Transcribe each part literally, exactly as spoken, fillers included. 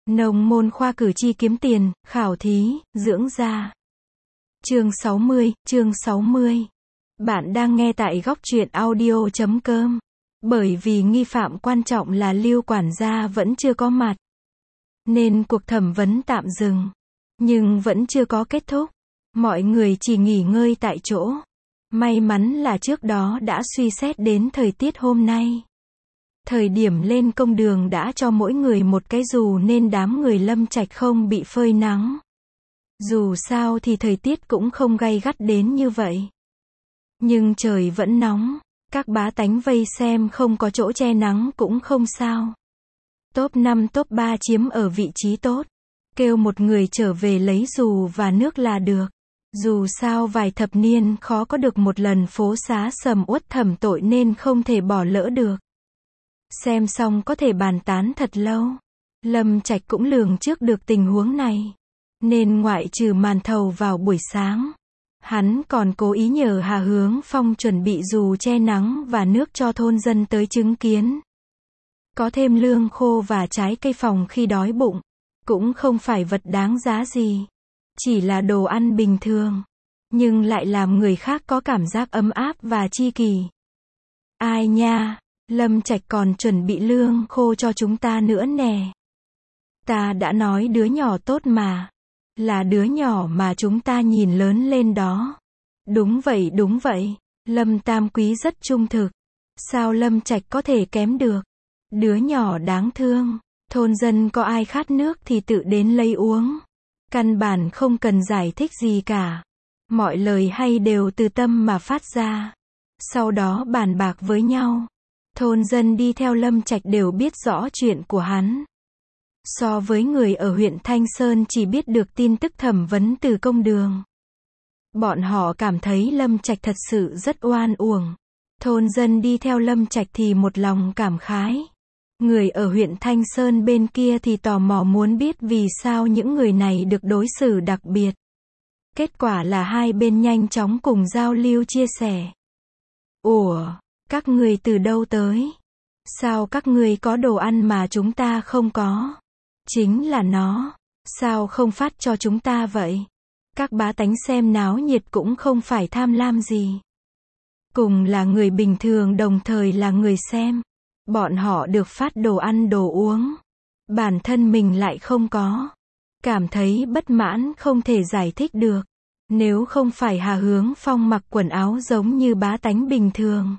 Nông môn khoa cử tri kiếm tiền, khảo thí, dưỡng da. Chương sáu mươi, chương sáu mươi. Bạn đang nghe tại góc truyện audio chấm com. Bởi vì nghi phạm quan trọng là Lưu quản gia vẫn chưa có mặt, nên cuộc thẩm vấn tạm dừng. Nhưng vẫn chưa có kết thúc. Mọi người chỉ nghỉ ngơi tại chỗ. May mắn là trước đó đã suy xét đến thời tiết hôm nay. Thời điểm lên công đường đã cho mỗi người một cái dù nên đám người Lâm Trạch không bị phơi nắng. Dù sao thì thời tiết cũng không gay gắt đến như vậy. Nhưng trời vẫn nóng. Các bá tánh vây xem không có chỗ che nắng cũng không sao. Top năm top ba chiếm ở vị trí tốt. Kêu một người trở về lấy dù và nước là được. Dù sao vài thập niên khó có được một lần phố xá sầm uất thẩm tội nên không thể bỏ lỡ được. Xem xong có thể bàn tán thật lâu. Lâm Trạch cũng lường trước được tình huống này. Nên ngoại trừ màn thầu vào buổi sáng, hắn còn cố ý nhờ Hà Hướng Phong chuẩn bị dù che nắng và nước cho thôn dân tới chứng kiến. Có thêm lương khô và trái cây phòng khi đói bụng. Cũng không phải vật đáng giá gì. Chỉ là đồ ăn bình thường. Nhưng lại làm người khác có cảm giác ấm áp và tri kỷ. Ai nha, Lâm Trạch còn chuẩn bị lương khô cho chúng ta nữa nè. Ta đã nói đứa nhỏ tốt mà. Là đứa nhỏ mà chúng ta nhìn lớn lên đó. Đúng vậy đúng vậy. Lâm Tam Quý rất trung thực. Sao Lâm Trạch có thể kém được? Đứa nhỏ đáng thương. Thôn dân có ai khát nước thì tự đến lấy uống. Căn bản không cần giải thích gì cả. Mọi lời hay đều từ tâm mà phát ra. Sau đó bàn bạc với nhau. Thôn dân đi theo Lâm Trạch đều biết rõ chuyện của hắn. So với người ở huyện Thanh Sơn chỉ biết được tin tức thẩm vấn từ công đường. Bọn họ cảm thấy Lâm Trạch thật sự rất oan uổng. Thôn dân đi theo Lâm Trạch thì một lòng cảm khái. Người ở huyện Thanh Sơn bên kia thì tò mò muốn biết vì sao những người này được đối xử đặc biệt. Kết quả là hai bên nhanh chóng cùng giao lưu chia sẻ. Ủa, các người từ đâu tới? Sao các người có đồ ăn mà chúng ta không có? Chính là nó. Sao không phát cho chúng ta vậy? Các bá tánh xem náo nhiệt cũng không phải tham lam gì. Cùng là người bình thường đồng thời là người xem. Bọn họ được phát đồ ăn đồ uống. Bản thân mình lại không có. Cảm thấy bất mãn không thể giải thích được. Nếu không phải Hà Hướng Phong mặc quần áo giống như bá tánh bình thường.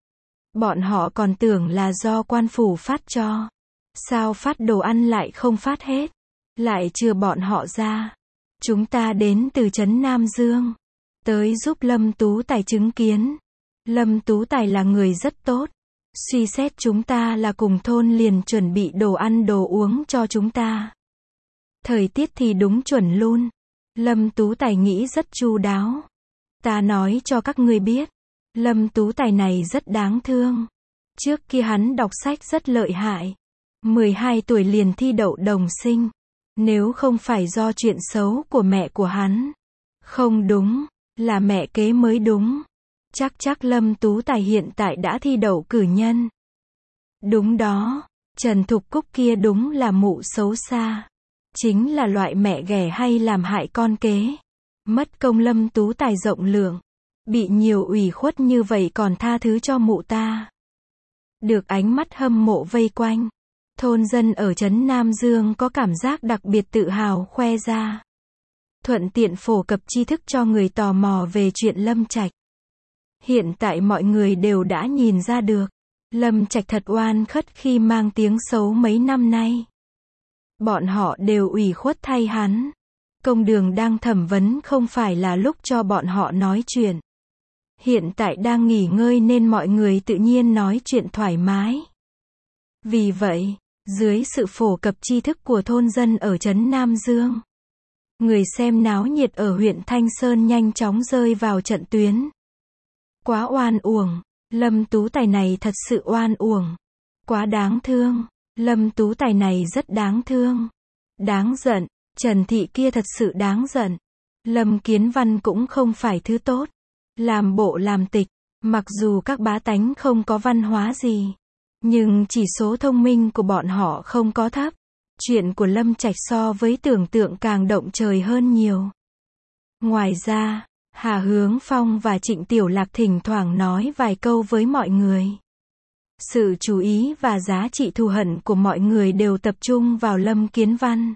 Bọn họ còn tưởng là do quan phủ phát cho. Sao phát đồ ăn lại không phát hết? Lại chừa bọn họ ra. Chúng ta đến từ trấn Nam Dương. Tới giúp Lâm Tú Tài chứng kiến. Lâm Tú Tài là người rất tốt. Suy xét chúng ta là cùng thôn liền chuẩn bị đồ ăn đồ uống cho chúng ta. Thời tiết thì đúng chuẩn luôn. Lâm Tú Tài nghĩ rất chu đáo. Ta nói cho các ngươi biết. Lâm Tú Tài này rất đáng thương. Trước kia hắn đọc sách rất lợi hại. mười hai tuổi liền thi đậu đồng sinh. Nếu không phải do chuyện xấu của mẹ của hắn. Không đúng, là mẹ kế mới đúng. Chắc chắc Lâm Tú Tài hiện tại đã thi đậu cử nhân. Đúng đó, Trần Thục Cúc kia đúng là mụ xấu xa. Chính là loại mẹ ghẻ hay làm hại con kế. Mất công Lâm Tú Tài rộng lượng. Bị nhiều ủy khuất như vậy còn tha thứ cho mụ ta. Được ánh mắt hâm mộ vây quanh. Thôn dân ở trấn Nam Dương có cảm giác đặc biệt tự hào khoe ra. Thuận tiện phổ cập tri thức cho người tò mò về chuyện Lâm Trạch. Hiện tại mọi người đều đã nhìn ra được. Lâm Trạch thật oan khất khi mang tiếng xấu mấy năm nay. Bọn họ đều ủy khuất thay hắn. Công đường đang thẩm vấn không phải là lúc cho bọn họ nói chuyện. Hiện tại đang nghỉ ngơi nên mọi người tự nhiên nói chuyện thoải mái. Vì vậy, dưới sự phổ cập tri thức của thôn dân ở trấn Nam Dương, người xem náo nhiệt ở huyện Thanh Sơn nhanh chóng rơi vào trận tuyến. Quá oan uổng. Lâm Tú Tài này thật sự oan uổng. Quá đáng thương. Lâm Tú Tài này rất đáng thương. Đáng giận. Trần Thị kia thật sự đáng giận. Lâm Kiến Văn cũng không phải thứ tốt. Làm bộ làm tịch. Mặc dù các bá tánh không có văn hóa gì. Nhưng chỉ số thông minh của bọn họ không có thấp. Chuyện của Lâm Trạch so với tưởng tượng càng động trời hơn nhiều. Ngoài ra, Hà Hướng Phong và Trịnh Tiểu Lạc thỉnh thoảng nói vài câu với mọi người. Sự chú ý và giá trị thù hận của mọi người đều tập trung vào Lâm Kiến Văn.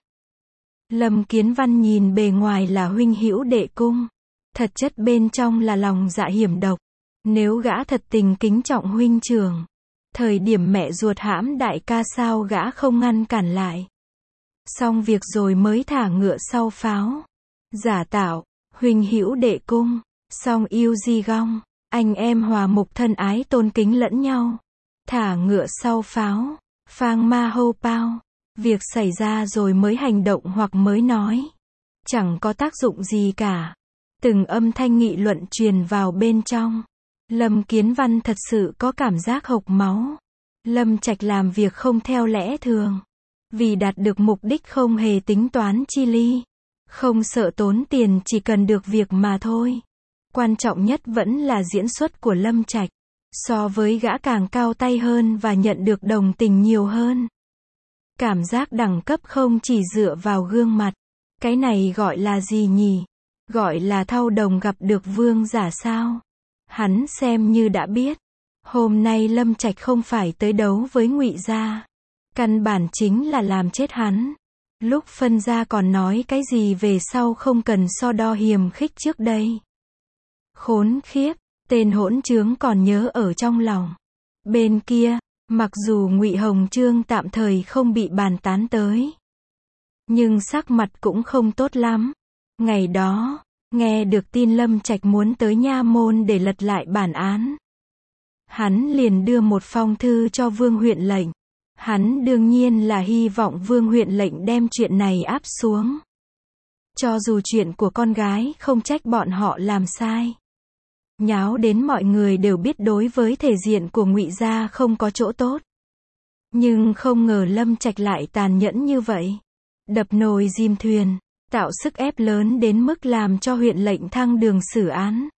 Lâm Kiến Văn nhìn bề ngoài là huynh hữu đệ cung, thật chất bên trong là lòng dạ hiểm độc. Nếu gã thật tình kính trọng huynh trưởng, thời điểm mẹ ruột hãm đại ca sao gã không ngăn cản lại. Xong việc rồi mới thả ngựa sau pháo. Giả tạo, huynh hữu đệ cung, song yêu di gong, anh em hòa mục thân ái tôn kính lẫn nhau. Thả ngựa sau pháo, phang ma hô pao. Việc xảy ra rồi mới hành động hoặc mới nói. Chẳng có tác dụng gì cả. Từng âm thanh nghị luận truyền vào bên trong. Lâm Kiến Văn thật sự có cảm giác hộc máu. Lâm Trạch làm việc không theo lẽ thường. Vì đạt được mục đích không hề tính toán chi ly. Không sợ tốn tiền, chỉ cần được việc mà thôi. Quan trọng nhất vẫn là diễn xuất của Lâm Trạch. So với gã càng cao tay hơn và nhận được đồng tình nhiều hơn. Cảm giác đẳng cấp không chỉ dựa vào gương mặt. Cái này gọi là gì nhỉ? Gọi là thao đồng gặp được vương giả sao? Hắn xem như đã biết. Hôm nay Lâm Trạch không phải tới đấu với Ngụy Gia. Căn bản chính là làm chết hắn. Lúc phân ra còn nói cái gì về sau không cần so đo hiềm khích trước đây. Khốn khiếp, tên hỗn trướng còn nhớ ở trong lòng. Bên kia, mặc dù Ngụy Hồng Trương tạm thời không bị bàn tán tới, nhưng sắc mặt cũng không tốt lắm. Ngày đó, nghe được tin Lâm Trạch muốn tới nha môn để lật lại bản án, hắn liền đưa một phong thư cho Vương huyện lệnh. Hắn đương nhiên là hy vọng Vương huyện lệnh đem chuyện này áp xuống. Cho dù chuyện của con gái không trách bọn họ làm sai. Nháo đến mọi người đều biết đối với thể diện của Ngụy Gia không có chỗ tốt. Nhưng không ngờ Lâm Trạch lại tàn nhẫn như vậy. Đập nồi dìm thuyền, tạo sức ép lớn đến mức làm cho huyện lệnh thăng đường xử án.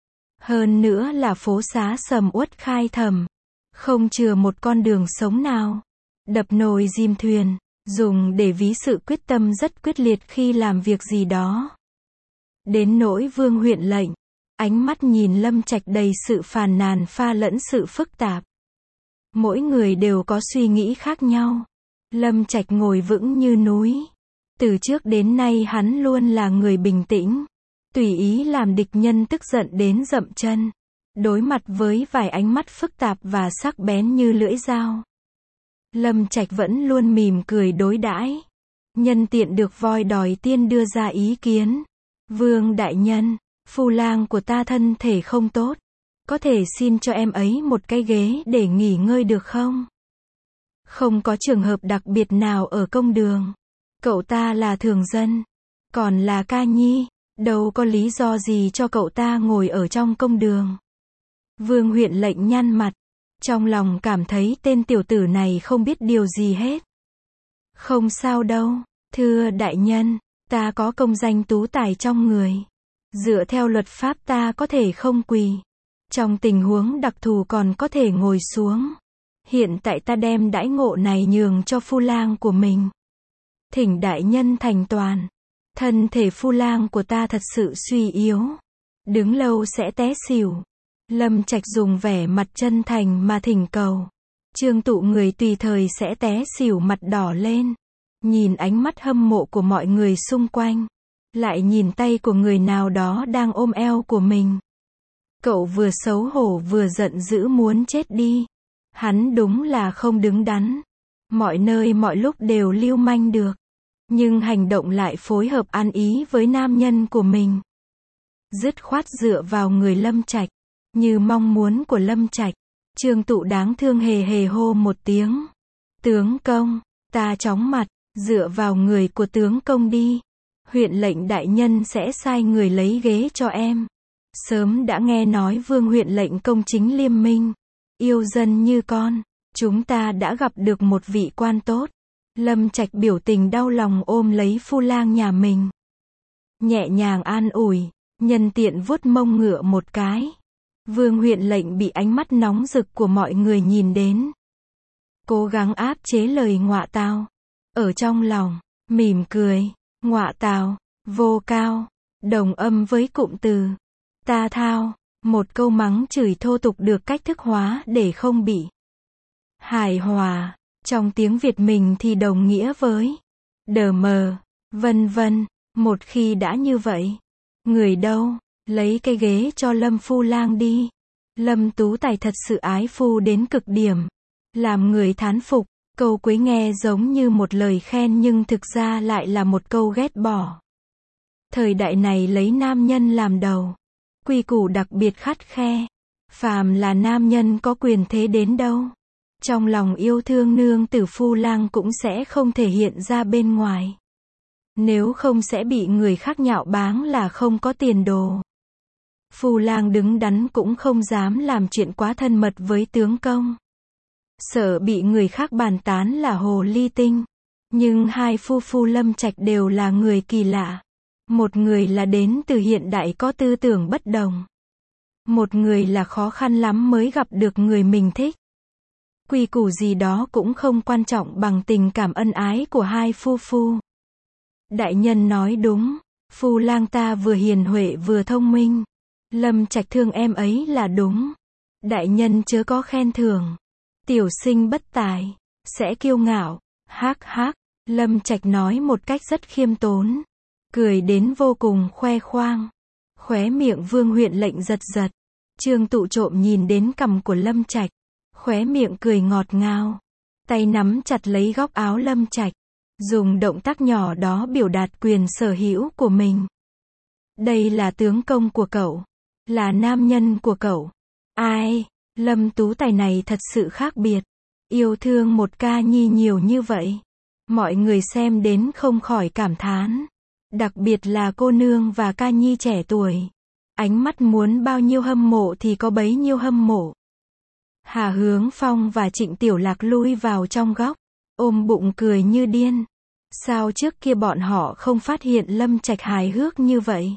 Hơn nữa là phố xá sầm uất khai thầm, không chừa một con đường sống nào. Đập nồi dìm thuyền, dùng để ví sự quyết tâm rất quyết liệt khi làm việc gì đó. Đến nỗi Vương huyện lệnh, ánh mắt nhìn Lâm Trạch đầy sự phàn nàn pha lẫn sự phức tạp. Mỗi người đều có suy nghĩ khác nhau. Lâm Trạch ngồi vững như núi. Từ trước đến nay hắn luôn là người bình tĩnh, tùy ý làm địch nhân tức giận đến dậm chân. Đối mặt với vài ánh mắt phức tạp và sắc bén như lưỡi dao, Lâm Trạch vẫn luôn mỉm cười đối đãi. Nhân tiện được voi đòi tiên đưa ra ý kiến. Vương đại nhân, phu lang của ta thân thể không tốt. Có thể xin cho em ấy một cái ghế để nghỉ ngơi được không? Không có trường hợp đặc biệt nào ở công đường. Cậu ta là thường dân, còn là ca nhi, đâu có lý do gì cho cậu ta ngồi ở trong công đường. Vương huyện lệnh nhăn mặt, trong lòng cảm thấy tên tiểu tử này không biết điều gì hết. Không sao đâu, thưa đại nhân, ta có công danh tú tài trong người. Dựa theo luật pháp ta có thể không quỳ. Trong tình huống đặc thù còn có thể ngồi xuống. Hiện tại ta đem đãi ngộ này nhường cho phu lang của mình. Thỉnh đại nhân thành toàn. Thân thể phu lang của ta thật sự suy yếu. Đứng lâu sẽ té xỉu. Lâm Trạch dùng vẻ mặt chân thành mà thỉnh cầu. Trương Tụ người tùy thời sẽ té xỉu mặt đỏ lên. Nhìn ánh mắt hâm mộ của mọi người xung quanh. Lại nhìn tay của người nào đó đang ôm eo của mình. Cậu vừa xấu hổ vừa giận dữ muốn chết đi. Hắn đúng là không đứng đắn. Mọi nơi mọi lúc đều lưu manh được. Nhưng hành động lại phối hợp ăn ý với nam nhân của mình. Dứt khoát dựa vào người Lâm Trạch. Như mong muốn của Lâm Trạch. Trương Tụ đáng thương hề hề hô một tiếng. Tướng công, ta chóng mặt, dựa vào người của tướng công đi. Huyện lệnh đại nhân sẽ sai người lấy ghế cho em. Sớm đã nghe nói Vương huyện lệnh công chính liêm minh, yêu dân như con. Chúng ta đã gặp được một vị quan tốt. Lâm Trạch biểu tình đau lòng ôm lấy phu lang nhà mình. Nhẹ nhàng an ủi, nhân tiện vuốt mông ngựa một cái. Vương huyện lệnh bị ánh mắt nóng rực của mọi người nhìn đến. Cố gắng áp chế lời ngọa tào. ở trong lòng, mỉm cười, ngọa tào, vô cao, đồng âm với cụm từ, ta thao, một câu mắng chửi thô tục được cách thức hóa để không bị hài hòa, trong tiếng Việt mình thì đồng nghĩa với đờ mờ, vân vân, một khi đã như vậy, người đâu, lấy cái ghế cho Lâm Phu Lang đi. Lâm Tú Tài thật sự ái phu đến cực điểm, làm người thán phục, câu cuối nghe giống như một lời khen nhưng thực ra lại là một câu ghét bỏ. Thời đại này lấy nam nhân làm đầu, quy củ đặc biệt khắt khe, phàm là nam nhân có quyền thế đến đâu, trong lòng yêu thương nương tử Phu Lang cũng sẽ không thể hiện ra bên ngoài. Nếu không sẽ bị người khác nhạo báng là không có tiền đồ. Phu Lang đứng đắn cũng không dám làm chuyện quá thân mật với tướng công, sợ bị người khác bàn tán là hồ ly tinh. Nhưng hai phu phu Lâm Trạch đều là người kỳ lạ. Một người là đến từ hiện đại có tư tưởng bất đồng. Một người là khó khăn lắm mới gặp được người mình thích. Quy củ gì đó cũng không quan trọng bằng tình cảm ân ái của hai phu phu. Đại nhân nói đúng, Phu Lang ta vừa hiền huệ vừa thông minh. Lâm Trạch thương em ấy là đúng. Đại nhân chớ có khen thưởng. Tiểu sinh bất tài, sẽ kiêu ngạo. Hác hác, Lâm Trạch nói một cách rất khiêm tốn. Cười đến vô cùng khoe khoang. Khóe miệng Vương Huyện Lệnh giật giật. Trương Tụ trộm nhìn đến cằm của Lâm Trạch. Khóe miệng cười ngọt ngào. Tay nắm chặt lấy góc áo Lâm Trạch. Dùng động tác nhỏ đó biểu đạt quyền sở hữu của mình. Đây là tướng công của cậu. Là nam nhân của cậu. Ai, Lâm Tú Tài này thật sự khác biệt. Yêu thương một ca nhi nhiều như vậy. Mọi người xem đến không khỏi cảm thán. Đặc biệt là cô nương và ca nhi trẻ tuổi. Ánh mắt muốn bao nhiêu hâm mộ thì có bấy nhiêu hâm mộ. Hà Hướng Phong và Trịnh Tiểu Lạc lui vào trong góc. Ôm bụng cười như điên. Sao trước kia bọn họ không phát hiện Lâm Trạch hài hước như vậy?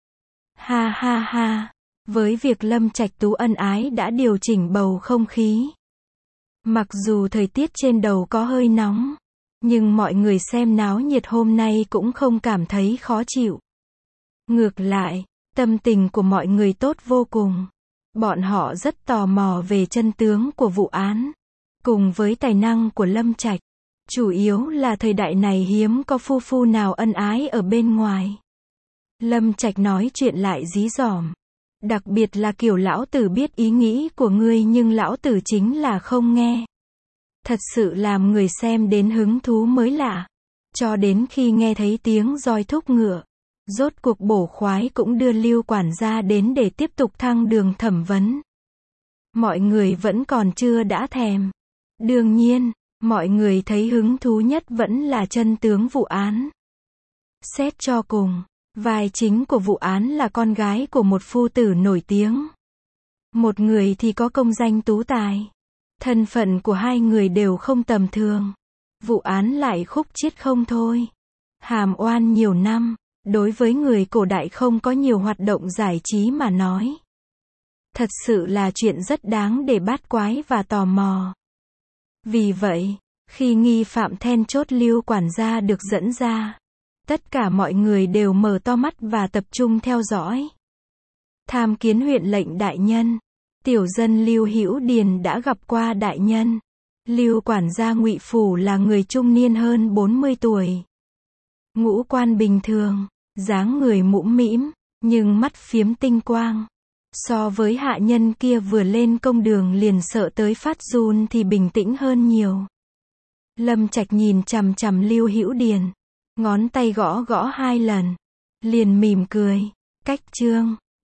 Ha ha ha. Với việc Lâm Trạch tú ân ái đã điều chỉnh bầu không khí. Mặc dù thời tiết trên đầu có hơi nóng, nhưng mọi người xem náo nhiệt hôm nay cũng không cảm thấy khó chịu. Ngược lại, tâm tình của mọi người tốt vô cùng. Bọn họ rất tò mò về chân tướng của vụ án, cùng với tài năng của Lâm Trạch. Chủ yếu là thời đại này hiếm có phu phu nào ân ái ở bên ngoài. Lâm Trạch nói chuyện lại dí dỏm. Đặc biệt là kiểu lão tử biết ý nghĩ của ngươi nhưng lão tử chính là không nghe. Thật sự làm người xem đến hứng thú mới lạ. Cho đến khi nghe thấy tiếng roi thúc ngựa. Rốt cuộc bổ khoái cũng đưa Lưu quản gia đến để tiếp tục thăng đường thẩm vấn. Mọi người vẫn còn chưa đã thèm. Đương nhiên, mọi người thấy hứng thú nhất vẫn là chân tướng vụ án. Xét cho cùng, vai chính của vụ án là con gái của một phu tử nổi tiếng. Một người thì có công danh tú tài. Thân phận của hai người đều không tầm thường. Vụ án lại khúc chiết không thôi. Hàm oan nhiều năm, đối với người cổ đại không có nhiều hoạt động giải trí mà nói. Thật sự là chuyện rất đáng để bát quái và tò mò. Vì vậy, khi nghi phạm then chốt Lưu quản gia được dẫn ra, tất cả mọi người đều mở to mắt và tập trung theo dõi. Tham kiến huyện lệnh đại nhân. Tiểu dân Lưu Hữu Điền đã gặp qua đại nhân. Lưu quản gia Ngụy Phủ là người trung niên hơn bốn mươi tuổi. Ngũ quan bình thường, dáng người mũm mĩm, nhưng mắt phiếm tinh quang. So với hạ nhân kia vừa lên công đường liền sợ tới phát run thì bình tĩnh hơn nhiều. Lâm Trạch nhìn chằm chằm Lưu Hữu Điền, ngón tay gõ gõ hai lần, liền mỉm cười, cách trương,